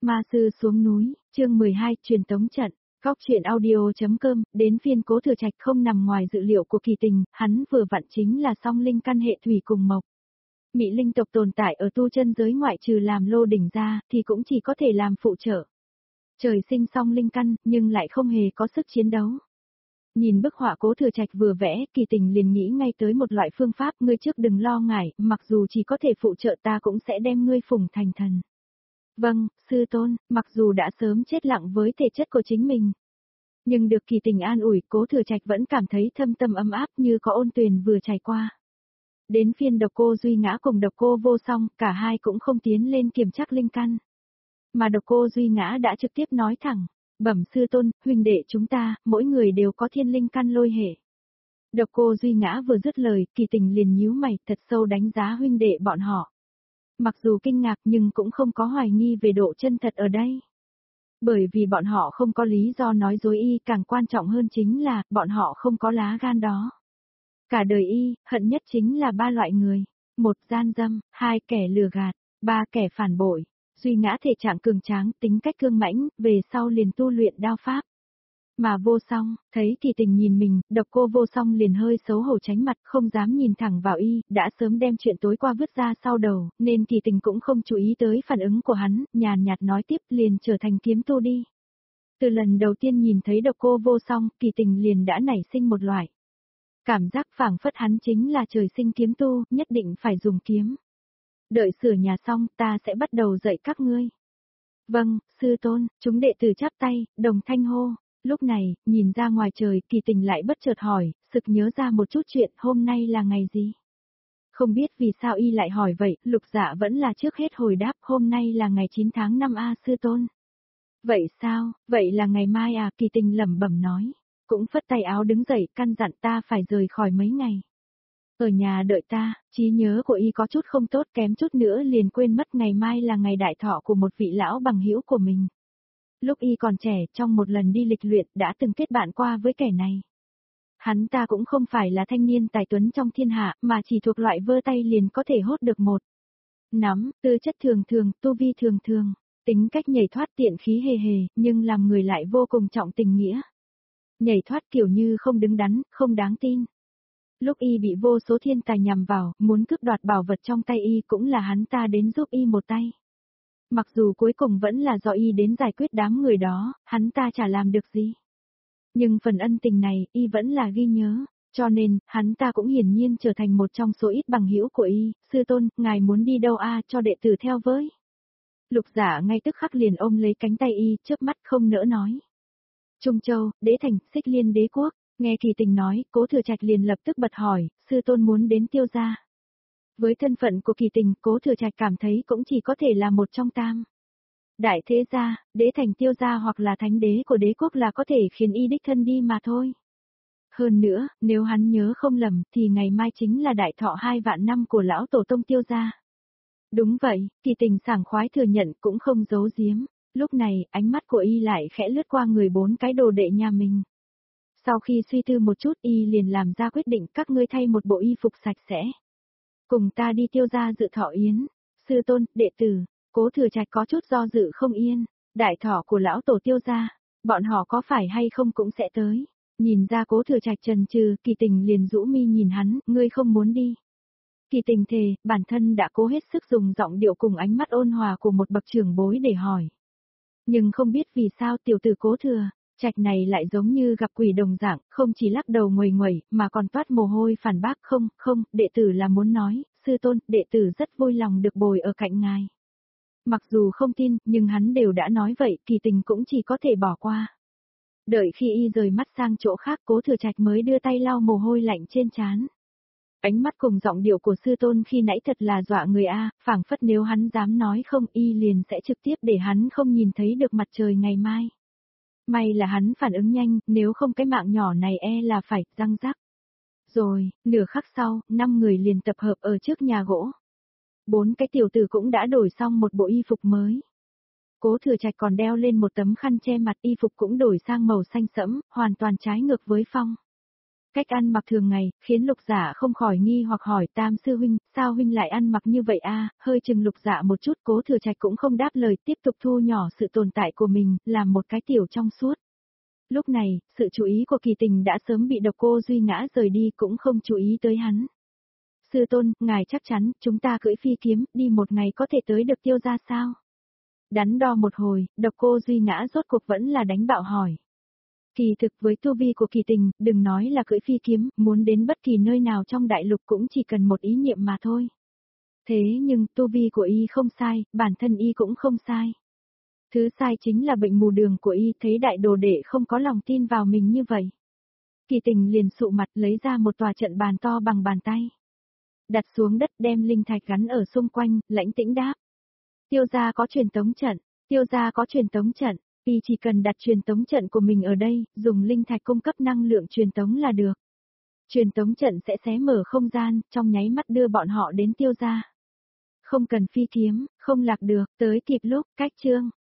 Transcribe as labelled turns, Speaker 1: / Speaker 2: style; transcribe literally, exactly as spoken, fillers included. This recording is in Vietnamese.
Speaker 1: Ma sư xuống núi, chương mười hai, truyền tống trận. Góc truyện audio.com, đến phiên Cố Thừa Trạch không nằm ngoài dự liệu của Kỳ Tình, hắn vừa vặn chính là song linh căn hệ thủy cùng mộc. Mị linh tộc tồn tại ở tu chân giới ngoại trừ làm lô đỉnh ra, thì cũng chỉ có thể làm phụ trợ. Trời sinh song linh căn, nhưng lại không hề có sức chiến đấu. Nhìn bức họa Cố Thừa Trạch vừa vẽ, Kỳ Tình liền nghĩ ngay tới một loại phương pháp, ngươi trước đừng lo ngại, mặc dù chỉ có thể phụ trợ ta cũng sẽ đem ngươi phụng thành thần. Vâng, sư tôn, mặc dù đã sớm chết lặng với thể chất của chính mình. Nhưng được Kỳ Tình an ủi, Cố Thừa Trạch vẫn cảm thấy thâm tâm ấm áp như có ôn tuyền vừa trải qua. Đến phiên Độc Cô Duy Ngã cùng Độc Cô Vô Song, cả hai cũng không tiến lên kiểm tra linh căn. Mà Độc Cô Duy Ngã đã trực tiếp nói thẳng, bẩm sư tôn, huynh đệ chúng ta, mỗi người đều có thiên linh căn lôi hệ. Độc Cô Duy Ngã vừa dứt lời, Kỳ Tình liền nhíu mày, thật sâu đánh giá huynh đệ bọn họ. Mặc dù kinh ngạc nhưng cũng không có hoài nghi về độ chân thật ở đây. Bởi vì bọn họ không có lý do nói dối y, càng quan trọng hơn chính là, bọn họ không có lá gan đó. Cả đời y, hận nhất chính là ba loại người. Một, gian dâm, hai, kẻ lừa gạt, ba, kẻ phản bội. Duy Ngã thể trạng cường tráng, tính cách cương mãnh, về sau liền tu luyện đao pháp. Mà Vô Song, thấy Kỳ Tình nhìn mình, Độc Cô Vô Song liền hơi xấu hổ tránh mặt, không dám nhìn thẳng vào y, đã sớm đem chuyện tối qua vứt ra sau đầu, nên Kỳ Tình cũng không chú ý tới phản ứng của hắn, nhàn nhạt nói tiếp, liền trở thành kiếm tu đi. Từ lần đầu tiên nhìn thấy Độc Cô Vô Song, Kỳ Tình liền đã nảy sinh một loại cảm giác phảng phất hắn chính là trời sinh kiếm tu, nhất định phải dùng kiếm. Đợi sửa nhà xong, ta sẽ bắt đầu dạy các ngươi. Vâng, sư tôn, chúng đệ tử chắp tay, đồng thanh hô. Lúc này, nhìn ra ngoài trời, Kỳ Tình lại bất chợt hỏi, sực nhớ ra một chút chuyện, hôm nay là ngày gì? Không biết vì sao y lại hỏi vậy, Lục Dạ vẫn là trước hết hồi đáp, hôm nay là ngày chín tháng năm a sư tôn. Vậy sao, vậy là ngày mai à, Kỳ Tình lẩm bẩm nói, cũng phất tay áo đứng dậy, căn dặn ta phải rời khỏi mấy ngày. Ở nhà đợi ta, trí nhớ của y có chút không tốt, kém chút nữa liền quên mất ngày mai là ngày đại thọ của một vị lão bằng hữu của mình. Lúc y còn trẻ, trong một lần đi lịch luyện, đã từng kết bạn qua với kẻ này. Hắn ta cũng không phải là thanh niên tài tuấn trong thiên hạ, mà chỉ thuộc loại vơ tay liền có thể hốt được một nắm, tư chất thường thường, tu vi thường thường, tính cách nhảy thoát tiện khí hề hề, nhưng làm người lại vô cùng trọng tình nghĩa. Nhảy thoát kiểu như không đứng đắn, không đáng tin. Lúc y bị vô số thiên tài nhằm vào, muốn cướp đoạt bảo vật trong tay y, cũng là hắn ta đến giúp y một tay. Mặc dù cuối cùng vẫn là do y đến giải quyết đám người đó, hắn ta chả làm được gì. Nhưng phần ân tình này, y vẫn là ghi nhớ, cho nên, hắn ta cũng hiển nhiên trở thành một trong số ít bằng hữu của y. Sư tôn, ngài muốn đi đâu a, cho đệ tử theo với. Lục Giả ngay tức khắc liền ôm lấy cánh tay y, chớp mắt không nỡ nói. Trung Châu, Đế Thành, Xích Liên Đế Quốc, nghe Kỳ Tình nói, Cố Thừa Trạch liền lập tức bật hỏi, sư tôn muốn đến Tiêu gia. Với thân phận của Kỳ Tình, Cố Thừa Trạch cảm thấy cũng chỉ có thể là một trong tam đại thế gia, Đế Thành, Tiêu gia hoặc là thánh đế của đế quốc là có thể khiến y đích thân đi mà thôi. Hơn nữa, nếu hắn nhớ không lầm, thì ngày mai chính là đại thọ hai vạn năm của lão tổ tông Tiêu gia. Đúng vậy, Kỳ Tình sảng khoái thừa nhận cũng không giấu giếm. Lúc này, ánh mắt của y lại khẽ lướt qua người bốn cái đồ đệ nhà mình. Sau khi suy tư một chút, y liền làm ra quyết định, các ngươi thay một bộ y phục sạch sẽ. Cùng ta đi Tiêu gia dự thọ yến. Sư tôn, đệ tử, Cố Thừa Trạch có chút do dự không yên. Đại thọ của lão tổ Tiêu gia, bọn họ có phải hay không cũng sẽ tới. Nhìn ra Cố Thừa Trạch chần chừ, Kỳ Tình liền rũ mi nhìn hắn, ngươi không muốn đi. Kỳ Tình thề, bản thân đã cố hết sức dùng giọng điệu cùng ánh mắt ôn hòa của một bậc trưởng bối để hỏi. Nhưng không biết vì sao tiểu tử Cố Thừa Trạch này lại giống như gặp quỷ đồng dạng, không chỉ lắc đầu nguầy nguẩy, mà còn toát mồ hôi phản bác, không, không, đệ tử là muốn nói, sư tôn, đệ tử rất vui lòng được bồi ở cạnh ngài. Mặc dù không tin, nhưng hắn đều đã nói vậy, Kỳ Tình cũng chỉ có thể bỏ qua. Đợi khi y rời mắt sang chỗ khác, Cố Thừa Trạch mới đưa tay lau mồ hôi lạnh trên trán. Ánh mắt cùng giọng điệu của sư tôn khi nãy thật là dọa người a, phảng phất nếu hắn dám nói không, y liền sẽ trực tiếp để hắn không nhìn thấy được mặt trời ngày mai. May là hắn phản ứng nhanh, nếu không cái mạng nhỏ này e là phải răng rắc. Rồi, nửa khắc sau, năm người liền tập hợp ở trước nhà gỗ. Bốn cái tiểu tử cũng đã đổi xong một bộ y phục mới. Cố Thừa Trạch còn đeo lên một tấm khăn che mặt, y phục cũng đổi sang màu xanh sẫm, hoàn toàn trái ngược với phong Cách ăn mặc thường ngày, khiến Lục Dạ không khỏi nghi hoặc hỏi Tam sư huynh, sao huynh lại ăn mặc như vậy a? Hơi chừng Lục Dạ một chút, Cố Thừa Trạch cũng không đáp lời, tiếp tục thu nhỏ sự tồn tại của mình, làm một cái tiểu trong suốt. Lúc này, sự chú ý của Kỳ Tình đã sớm bị Độc Cô Duy ngã rời đi, cũng không chú ý tới hắn. Sư tôn, ngài chắc chắn, chúng ta cưỡi phi kiếm, đi một ngày có thể tới được Tiêu gia sao? Đắn đo một hồi, Độc Cô Duy ngã rốt cuộc vẫn là đánh bạo hỏi. Kỳ thực với tu vi của Kỳ Tình, đừng nói là cưỡi phi kiếm, muốn đến bất kỳ nơi nào trong đại lục cũng chỉ cần một ý niệm mà thôi. Thế nhưng tu vi của y không sai, bản thân y cũng không sai. Thứ sai chính là bệnh mù đường của y, thấy đại đồ đệ không có lòng tin vào mình như vậy. Kỳ Tình liền sụ mặt lấy ra một tòa trận bàn to bằng bàn tay. Đặt xuống đất đem linh thạch gắn ở xung quanh, lãnh tĩnh đáp. Tiêu gia có truyền tống trận, tiêu gia có truyền tống trận, y chỉ cần đặt truyền tống trận của mình ở đây, dùng linh thạch cung cấp năng lượng truyền tống là được. Truyền tống trận sẽ xé mở không gian, trong nháy mắt đưa bọn họ đến tiêu gia. Không cần phi kiếm, không lạc được, tới kịp lúc, cách chương.